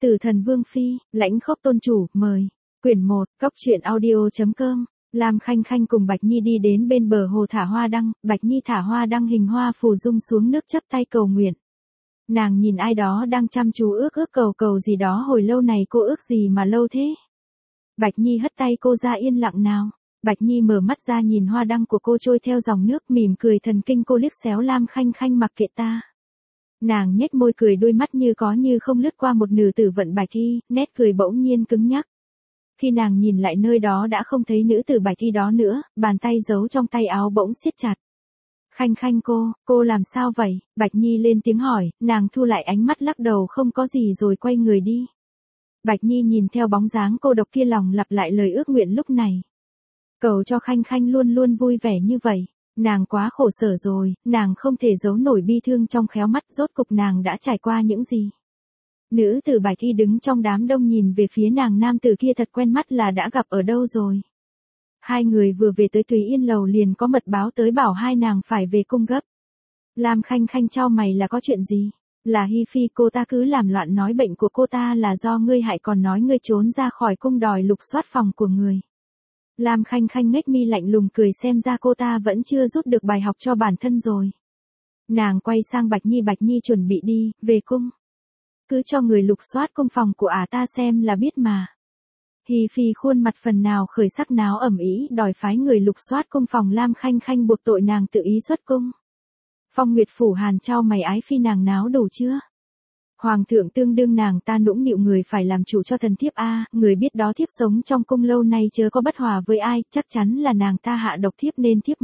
Tử Thần Vương Phi, Lãnh Khốc Tôn Chủ, mời. Quyển 1, Cóc truyện audio.com. Lam Khanh Khanh cùng Bạch Nhi đi đến bên bờ hồ thả hoa đăng, Bạch Nhi thả hoa đăng hình hoa phù dung xuống nước chắp tay cầu nguyện. Nàng nhìn ai đó đang chăm chú ước cầu gì đó hồi lâu này, cô ước gì mà lâu thế? Bạch Nhi hất tay cô ra, yên lặng nào. Bạch Nhi mở mắt ra nhìn hoa đăng của cô trôi theo dòng nước, mỉm cười thần kinh. Cô liếc xéo Lam Khanh Khanh, mặc kệ ta. Nàng nhếch môi cười, đôi mắt như có như không lướt qua một nửa tử vận Bạch Thi, nét cười bỗng nhiên cứng nhắc. Khi nàng nhìn lại nơi đó đã không thấy nữ tử Bạch Thi đó nữa, bàn tay giấu trong tay áo bỗng siết chặt. Khanh Khanh, cô làm sao vậy? Bạch Nhi lên tiếng hỏi, nàng thu lại ánh mắt lắc đầu không có gì rồi quay người đi. Bạch Nhi nhìn theo bóng dáng cô độc kia, lòng lặp lại lời ước nguyện lúc này. Cầu cho Khanh Khanh luôn luôn vui vẻ như vậy. Nàng quá khổ sở rồi, nàng không thể giấu nổi bi thương trong khéo mắt, rốt cục nàng đã trải qua những gì. Nữ tử Bạch Thi đứng trong đám đông nhìn về phía nàng, nam tử kia thật quen mắt, là đã gặp ở đâu rồi. Hai người vừa về tới Tùy Yên lầu liền có mật báo tới bảo hai nàng phải về cung gấp. Lam Khanh Khanh chau mày, là có chuyện gì? Là Hi Phi, cô ta cứ làm loạn nói bệnh của cô ta là do ngươi hại, còn nói ngươi trốn ra khỏi cung đòi lục soát phòng của người. Lam Khanh Khanh nhếch mi lạnh lùng cười, xem ra cô ta vẫn chưa rút được bài học cho bản thân rồi. Nàng quay sang Bạch Nhi chuẩn bị đi về cung. Cứ cho người lục soát cung phòng của ta xem là biết mà. Hi Phi khuôn mặt phần nào khởi sắc, náo ầm ĩ đòi phái người lục soát cung phòng. Lam Khanh Khanh buộc tội nàng tự ý xuất cung. Phong Nguyệt Phủ Hàn chau mày, ái phi nàng náo đủ chưa? Hoàng thượng tương đương nàng ta nũng nịu, người phải làm chủ cho thần thiếp người biết đó, thiếp sống trong cung lâu nay chớ có bất hòa với ai, chắc chắn là nàng ta hạ độc thiếp nên thiếp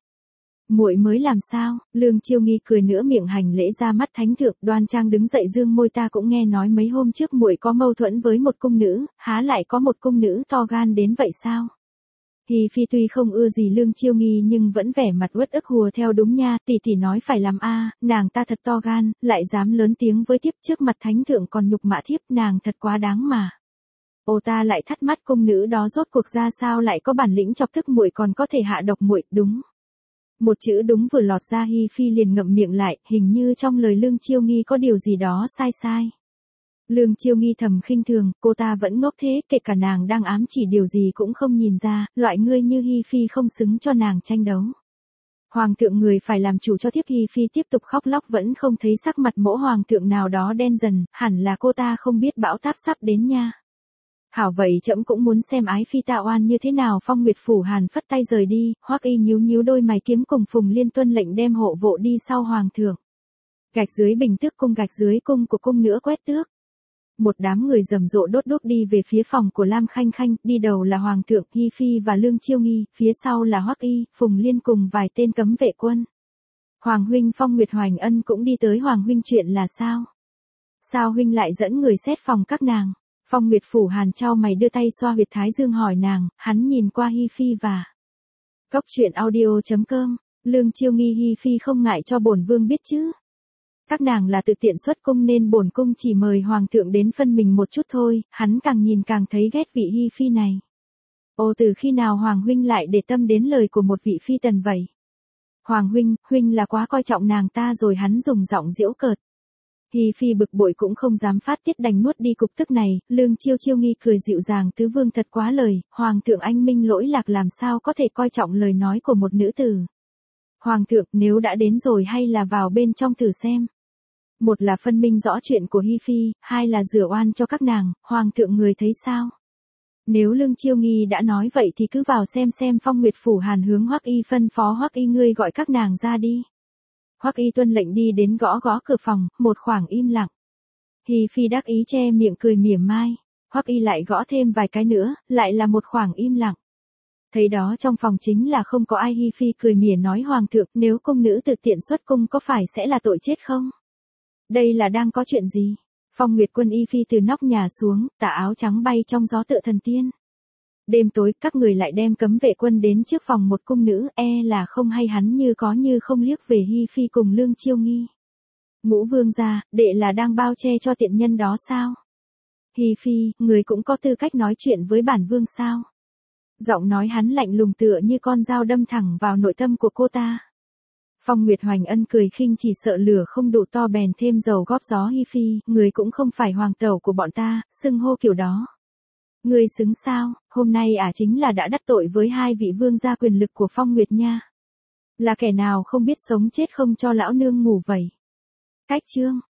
muội mới làm sao? Lương Chiêu Nghi cười nửa miệng hành lễ ra mắt thánh thượng, đoan trang đứng dậy dương môi, ta cũng nghe nói mấy hôm trước muội có mâu thuẫn với một cung nữ, há lại có một cung nữ to gan đến vậy sao? Hi Phi tuy không ưa gì Lương Chiêu Nghi nhưng vẫn vẻ mặt uất ức hùa theo, đúng nha, tỷ nói phải làm nàng ta thật to gan, lại dám lớn tiếng với thiếp trước mặt thánh thượng còn nhục mạ thiếp, nàng thật quá đáng mà. Ô, ta lại thắc mắc cung nữ đó rốt cuộc ra sao lại có bản lĩnh chọc tức muội, còn có thể hạ độc muội, đúng. Một chữ đúng vừa lọt ra, Hi Phi liền ngậm miệng lại, hình như trong lời Lương Chiêu Nghi có điều gì đó sai. Lương Chiêu Nghi thầm khinh thường, cô ta vẫn ngốc thế, kể cả nàng đang ám chỉ điều gì cũng không nhìn ra, loại ngươi như Hi Phi không xứng cho nàng tranh đấu. Hoàng thượng, người phải làm chủ cho thiếp. Hi Phi tiếp tục khóc lóc, vẫn không thấy sắc mặt mỗ hoàng thượng nào đó đen dần, hẳn là cô ta không biết bão táp sắp đến nha. Hảo vậy, trẫm cũng muốn xem ái phi tạ oan như thế nào. Phong Nguyệt Phủ Hàn phất tay rời đi, Hoắc Y nhíu đôi mày kiếm cùng Phùng Liên tuân lệnh đem hộ vệ đi sau hoàng thượng. Gạch dưới bình tước cung, gạch dưới cung của cung nữa quét tước. Một đám người rầm rộ đốt đuốc đi về phía phòng của Lam Khanh Khanh, đi đầu là hoàng thượng, Hi Phi và Lương Chiêu Nghi, phía sau là Hoắc Y, Phùng Liên cùng vài tên cấm vệ quân. Hoàng huynh. Phong Nguyệt Hoành Ân cũng đi tới. Hoàng huynh, chuyện là sao? Sao huynh lại dẫn người xét phòng các nàng? Phong Nguyệt Phủ Hàn chau mày đưa tay xoa huyệt thái dương hỏi nàng, hắn nhìn qua Hi Phi và Cóc truyện audio.com. Lương Chiêu Nghi, Hi Phi không ngại cho bổn vương biết chứ. Các nàng là tự tiện xuất cung nên bổn cung chỉ mời hoàng thượng đến phân mình một chút thôi. Hắn càng nhìn càng thấy ghét vị Hi Phi này. Ồ, từ khi nào hoàng huynh lại để tâm đến lời của một vị phi tần vậy? Hoàng huynh là quá coi trọng nàng ta rồi. Hắn dùng giọng giễu cợt. Hi Phi bực bội cũng không dám phát tiết, đành nuốt đi cục tức này. Lương Chiêu Nghi cười dịu dàng, tứ vương thật quá lời, hoàng thượng anh minh lỗi lạc, làm sao có thể coi trọng lời nói của một nữ tử. Hoàng thượng, nếu đã đến rồi hay là vào bên trong thử xem. Một là phân minh rõ chuyện của Hi Phi, hai là rửa oan cho các nàng, hoàng thượng người thấy sao? Nếu Lương Chiêu Nghi đã nói vậy thì cứ vào xem. Phong Nguyệt Phủ Hàn hướng Hoắc Y phân phó, Hoắc Y, ngươi gọi các nàng ra đi. Hoắc Y tuân lệnh đi đến gõ cửa phòng, một khoảng im lặng. Hi Phi đắc ý che miệng cười mỉa mai. Hoắc Y lại gõ thêm vài cái nữa, lại là một khoảng im lặng. Thấy đó trong phòng chính là không có ai. Hi Phi cười mỉa nói, hoàng thượng, nếu cung nữ tự tiện xuất cung có phải sẽ là tội chết không? Đây là đang có chuyện gì? Phong Nguyệt Quân Y Phi từ nóc nhà xuống, tà áo trắng bay trong gió tựa thần tiên. Đêm tối, các người lại đem cấm vệ quân đến trước phòng một cung nữ, là không hay. Hắn như có như không liếc về Hi Phi cùng Lương Chiêu Nghi. Ngũ vương gia, đệ là đang bao che cho tiện nhân đó sao? Hi Phi, người cũng có tư cách nói chuyện với bản vương sao? Giọng nói hắn lạnh lùng tựa như con dao đâm thẳng vào nội tâm của cô ta. Phong Nguyệt Hoành Ân cười khinh, chỉ sợ lửa không đủ to bèn thêm dầu góp gió. Hi Phi, người cũng không phải hoàng tẩu của bọn ta, xưng hô kiểu đó. Người xứng sao, hôm nay chính là đã đắc tội với hai vị vương gia quyền lực của Phong Nguyệt nha. Là kẻ nào không biết sống chết không cho lão nương ngủ vậy. Cách chương.